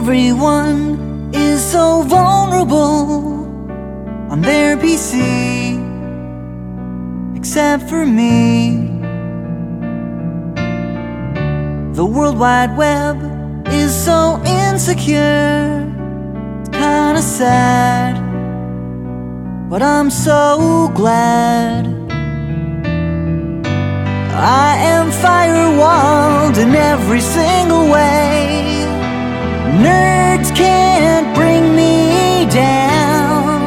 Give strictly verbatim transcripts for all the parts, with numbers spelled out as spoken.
Everyone is so vulnerable on their P C, except for me. The World Wide Web is so insecure, it's kinda sad, but I'm so glad I am firewalled in every single way. Nerds can't bring me down,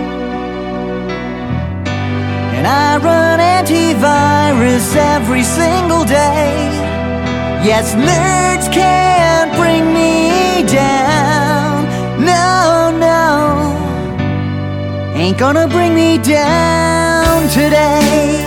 and I run antivirus every single day. Yes, nerds can't bring me down. No, no, ain't gonna bring me down today.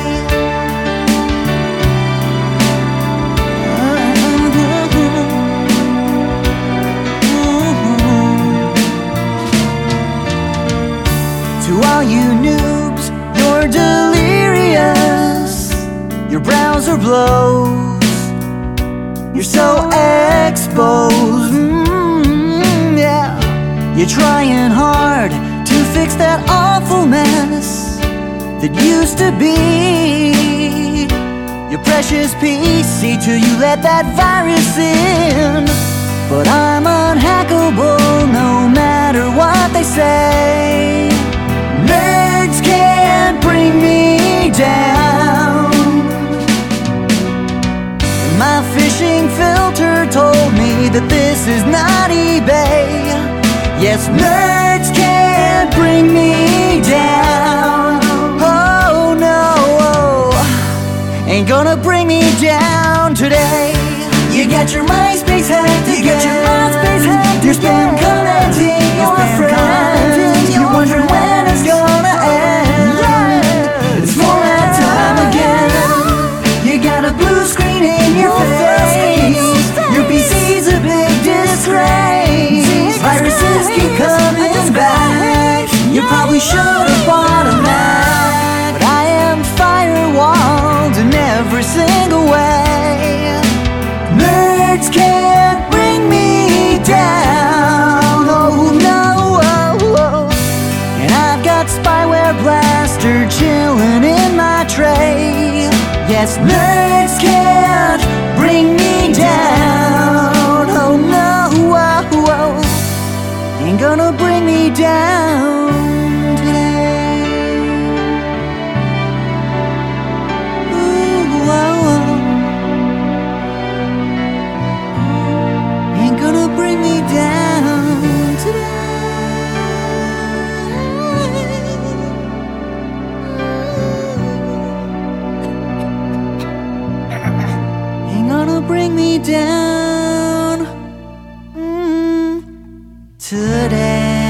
To all you noobs, you're delirious. Your browser blows, you're so exposed. mm, Yeah, you're trying hard to fix that awful mess that used to be your precious P C till you let that virus in. But I'm unhackable no matter what they say. Nerds can't bring me down. My phishing filter told me that this is not eBay. Yes, nerds can't bring me down. Oh no, ain't gonna bring me down today. You got your MySpace hacked again. You got your MySpace hacked. Your spam commenting your friends. You're wondering when it's gonna end. It's format time again. You got a blue screen in your face. Your P C's a big disgrace. Viruses keep coming back. You probably should have bought a Mac. But I am firewalled in every single way. Nerds can't bring me down. Oh no, oh, oh. And I've got Spyware Blaster chilling in my tray. Yes, nerds can't bring me down. Oh no, oh, oh. Ain't gonna bring me down today. Ooh, oh, oh. Ain't gonna bring me down today. Ain't gonna bring me down mm, today.